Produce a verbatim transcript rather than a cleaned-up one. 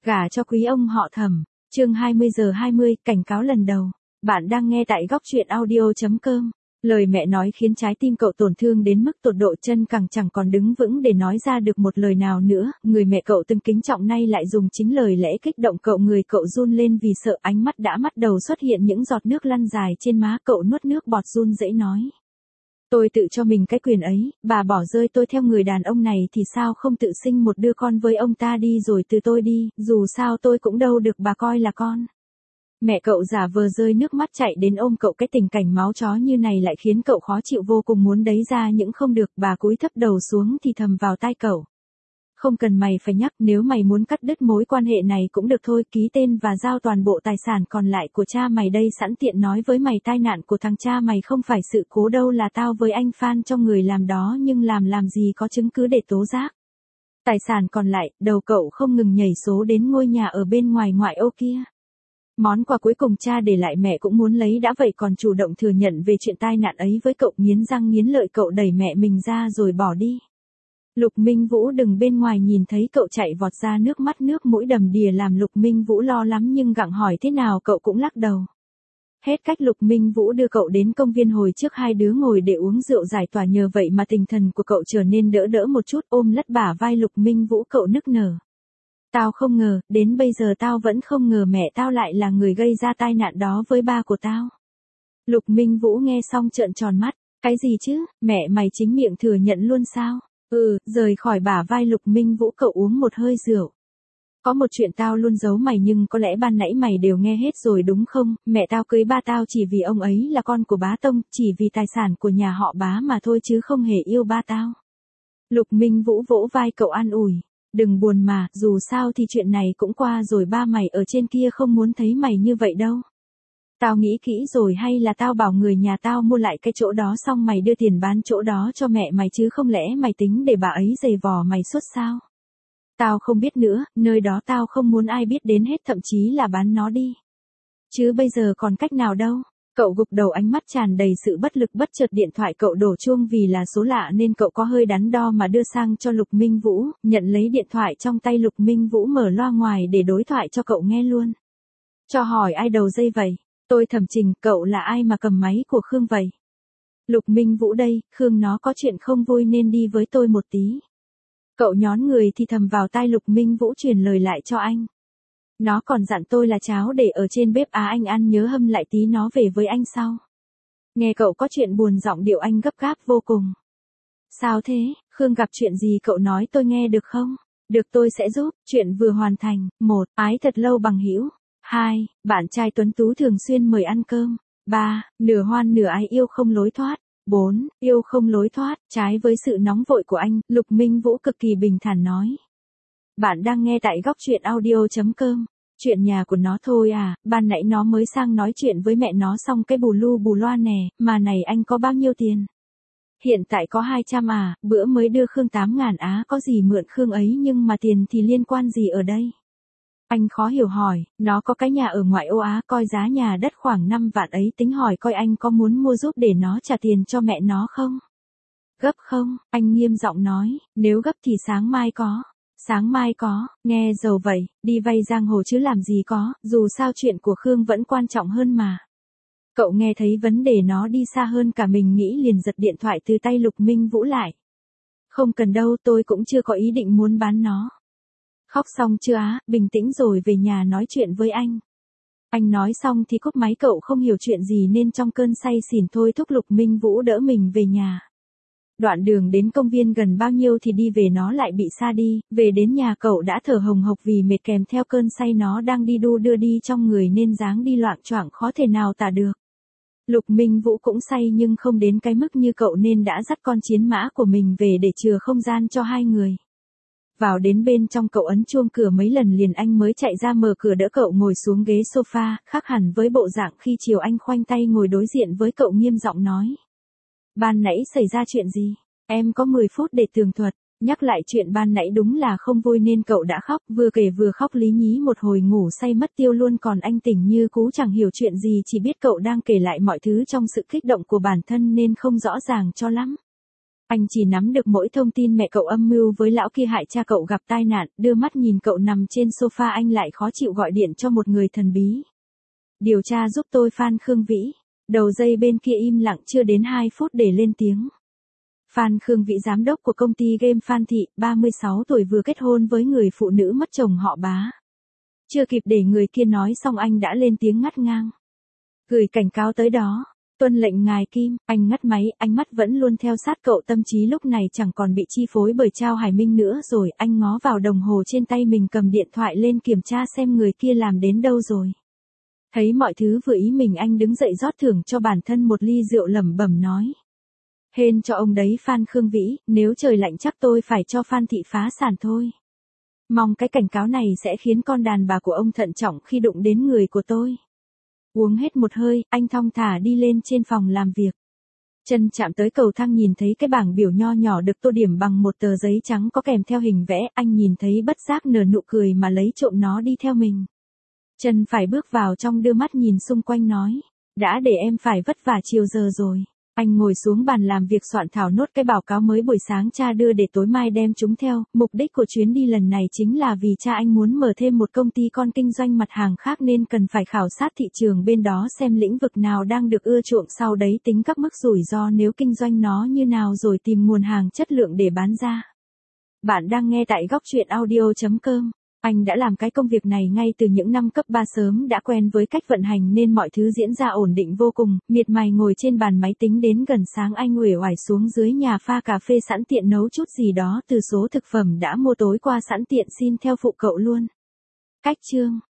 Gả cho quý ông họ Thẩm, chương hai mươi giờ hai mươi, cảnh cáo lần đầu. Bạn đang nghe tại góc truyện audio.com. Lời mẹ nói khiến trái tim cậu tổn thương đến mức tột độ, chân càng chẳng còn đứng vững để nói ra được một lời nào nữa. Người mẹ cậu từng kính trọng nay lại dùng chính lời lẽ kích động cậu, người cậu run lên vì sợ, ánh mắt đã bắt đầu xuất hiện những giọt nước lăn dài trên má. Cậu nuốt nước bọt run rẩy nói. Tôi tự cho mình cái quyền ấy, bà bỏ rơi tôi theo người đàn ông này thì sao không tự sinh một đứa con với ông ta đi rồi từ tôi đi, dù sao tôi cũng đâu được bà coi là con. Mẹ cậu giả vờ rơi nước mắt chạy đến ôm cậu, cái tình cảnh máu chó như này lại khiến cậu khó chịu vô cùng, muốn đấy ra những không được. Bà cúi thấp đầu xuống thì thầm vào tai cậu. Không cần mày phải nhắc, nếu mày muốn cắt đứt mối quan hệ này cũng được thôi, ký tên và giao toàn bộ tài sản còn lại của cha mày đây, sẵn tiện nói với mày tai nạn của thằng cha mày không phải sự cố đâu, là tao với anh Phan cho người làm đó, nhưng làm làm gì có chứng cứ để tố giác. Tài sản còn lại, đầu cậu không ngừng nhảy số đến ngôi nhà ở bên ngoài ngoại ô kia. Món quà cuối cùng cha để lại mẹ cũng muốn lấy đã vậy còn chủ động thừa nhận về chuyện tai nạn ấy với cậu. Nghiến răng nghiến lợi cậu đẩy mẹ mình ra rồi bỏ đi. Lục Minh Vũ đứng bên ngoài nhìn thấy cậu chạy vọt ra, nước mắt nước mũi đầm đìa, làm Lục Minh Vũ lo lắm nhưng gặng hỏi thế nào cậu cũng lắc đầu. Hết cách, Lục Minh Vũ đưa cậu đến công viên, hồi trước hai đứa ngồi để uống rượu giải tỏa, nhờ vậy mà tinh thần của cậu trở nên đỡ đỡ một chút. Ôm lất bả vai Lục Minh Vũ cậu nức nở. Tao không ngờ, đến bây giờ tao vẫn không ngờ mẹ tao lại là người gây ra tai nạn đó với ba của tao. Lục Minh Vũ nghe xong trợn tròn mắt. Cái gì chứ, mẹ mày chính miệng thừa nhận luôn sao? Ừ, rời khỏi bả vai Lục Minh Vũ cậu uống một hơi rượu. Có một chuyện tao luôn giấu mày nhưng có lẽ ban nãy mày đều nghe hết rồi đúng không? Mẹ tao cưới ba tao chỉ vì ông ấy là con của bá Tông, chỉ vì tài sản của nhà họ Bá mà thôi chứ không hề yêu ba tao. Lục Minh Vũ vỗ vai cậu an ủi. Đừng buồn mà, dù sao thì chuyện này cũng qua rồi, ba mày ở trên kia không muốn thấy mày như vậy đâu. Tao nghĩ kỹ rồi, hay là tao bảo người nhà tao mua lại cái chỗ đó xong mày đưa tiền bán chỗ đó cho mẹ mày, chứ không lẽ mày tính để bà ấy giày vò mày suốt sao? Tao không biết nữa, nơi đó tao không muốn ai biết đến hết, thậm chí là bán nó đi. Chứ bây giờ còn cách nào đâu. Cậu gục đầu, ánh mắt tràn đầy sự bất lực. Bất chợt điện thoại cậu đổ chuông, vì là số lạ nên cậu có hơi đắn đo mà đưa sang cho Lục Minh Vũ. Nhận lấy điện thoại trong tay, Lục Minh Vũ mở loa ngoài để đối thoại cho cậu nghe luôn. Cho hỏi ai đầu dây vậy? Tôi Thẩm Trình, cậu là ai mà cầm máy của Khương vậy? Lục Minh Vũ đây, Khương nó có chuyện không vui nên đi với tôi một tí. Cậu nhón người thì thầm vào tai Lục Minh Vũ, truyền lời lại cho anh. Nó còn dặn tôi là cháo để ở trên bếp, á anh ăn nhớ hâm lại tí nó về với anh sau. Nghe cậu có chuyện buồn, giọng điệu anh gấp gáp vô cùng. Sao thế, Khương gặp chuyện gì cậu nói tôi nghe được không? Được, tôi sẽ giúp. Chuyện vừa hoàn thành. Một, ái thật lâu bằng hữu. Hai, bạn trai tuấn tú thường xuyên mời ăn cơm. Ba, nửa hoan nửa ái yêu không lối thoát. Bốn, yêu không lối thoát. Trái với sự nóng vội của anh, Lục Minh Vũ cực kỳ bình thản nói. Bạn đang nghe tại góc truyện audio.com. Chuyện nhà của nó thôi à, ban nãy nó mới sang nói chuyện với mẹ nó xong cái bù lu bù loa nè, mà này anh có bao nhiêu tiền? Hiện tại có hai trăm à, bữa mới đưa Khương tám ngàn á, có gì mượn Khương ấy nhưng mà tiền thì liên quan gì ở đây? Anh khó hiểu hỏi, nó có cái nhà ở ngoại ô Á, coi giá nhà đất khoảng năm vạn ấy, tính hỏi coi anh có muốn mua giúp để nó trả tiền cho mẹ nó không? Gấp không? Anh nghiêm giọng nói, nếu gấp thì sáng mai có. Sáng mai có, nghe giàu vậy, đi vay giang hồ chứ làm gì có, dù sao chuyện của Khương vẫn quan trọng hơn mà. Cậu nghe thấy vấn đề nó đi xa hơn cả mình nghĩ, liền giật điện thoại từ tay Lục Minh Vũ lại. Không cần đâu, tôi cũng chưa có ý định muốn bán nó. Khóc xong chưa á, bình tĩnh rồi về nhà nói chuyện với anh. Anh nói xong thì cúp máy, cậu không hiểu chuyện gì nên trong cơn say xỉn thôi thúc Lục Minh Vũ đỡ mình về nhà. Đoạn đường đến công viên gần bao nhiêu thì đi về nó lại bị xa đi, về đến nhà cậu đã thở hồng hộc vì mệt, kèm theo cơn say nó đang đi đu đưa đi trong người nên dáng đi loạng choạng khó thể nào tả được. Lục Minh Vũ cũng say nhưng không đến cái mức như cậu nên đã dắt con chiến mã của mình về để chừa không gian cho hai người. Vào đến bên trong cậu ấn chuông cửa mấy lần liền anh mới chạy ra mở cửa đỡ cậu ngồi xuống ghế sofa, khác hẳn với bộ dạng khi chiều anh khoanh tay ngồi đối diện với cậu, nghiêm giọng nói. Ban nãy xảy ra chuyện gì? Em có mười phút để tường thuật. Nhắc lại chuyện ban nãy đúng là không vui nên cậu đã khóc, vừa kể vừa khóc lý nhí một hồi, ngủ say mất tiêu luôn, còn anh tỉnh như cú chẳng hiểu chuyện gì, chỉ biết cậu đang kể lại mọi thứ trong sự kích động của bản thân nên không rõ ràng cho lắm. Anh chỉ nắm được mỗi thông tin mẹ cậu âm mưu với lão kia hại cha cậu gặp tai nạn, đưa mắt nhìn cậu nằm trên sofa anh lại khó chịu gọi điện cho một người thần bí. Điều tra giúp tôi Phan Khương Vĩ. Đầu dây bên kia im lặng chưa đến hai phút để lên tiếng. Phan Khương Vĩ giám đốc của công ty game Phan Thị, ba mươi sáu tuổi vừa kết hôn với người phụ nữ mất chồng họ Bá. Chưa kịp để người kia nói xong anh đã lên tiếng ngắt ngang. Gửi cảnh cáo tới đó. Tuân lệnh ngài Kim, anh ngắt máy, ánh mắt vẫn luôn theo sát cậu, tâm trí lúc này chẳng còn bị chi phối bởi Trao Hải Minh nữa rồi, anh ngó vào đồng hồ trên tay mình, cầm điện thoại lên kiểm tra xem người kia làm đến đâu rồi. Thấy mọi thứ vừa ý mình, anh đứng dậy rót thưởng cho bản thân một ly rượu, lẩm bẩm nói. Hên cho ông đấy Phan Khương Vĩ, nếu trời lạnh chắc tôi phải cho Phan Thị phá sản thôi. Mong cái cảnh cáo này sẽ khiến con đàn bà của ông thận trọng khi đụng đến người của tôi. Uống hết một hơi, anh thong thả đi lên trên phòng làm việc. Chân chạm tới cầu thang nhìn thấy cái bảng biểu nho nhỏ được tô điểm bằng một tờ giấy trắng có kèm theo hình vẽ, anh nhìn thấy bất giác nở nụ cười mà lấy trộm nó đi theo mình. Chân phải bước vào trong, đưa mắt nhìn xung quanh nói, đã để em phải vất vả chiều giờ rồi. Anh ngồi xuống bàn làm việc soạn thảo nốt cái báo cáo mới buổi sáng cha đưa để tối mai đem chúng theo. Mục đích của chuyến đi lần này chính là vì cha anh muốn mở thêm một công ty con kinh doanh mặt hàng khác nên cần phải khảo sát thị trường bên đó xem lĩnh vực nào đang được ưa chuộng, sau đấy tính các mức rủi ro nếu kinh doanh nó như nào rồi tìm nguồn hàng chất lượng để bán ra. Bạn đang nghe tại góc truyện audio chấm com. Anh đã làm cái công việc này ngay từ những năm cấp ba, sớm đã quen với cách vận hành nên mọi thứ diễn ra ổn định vô cùng. Miệt mài ngồi trên bàn máy tính đến gần sáng, anh uể oải xuống dưới nhà pha cà phê sẵn tiện nấu chút gì đó từ số thực phẩm đã mua tối qua sẵn tiện xin theo phụ cậu luôn. Cách chương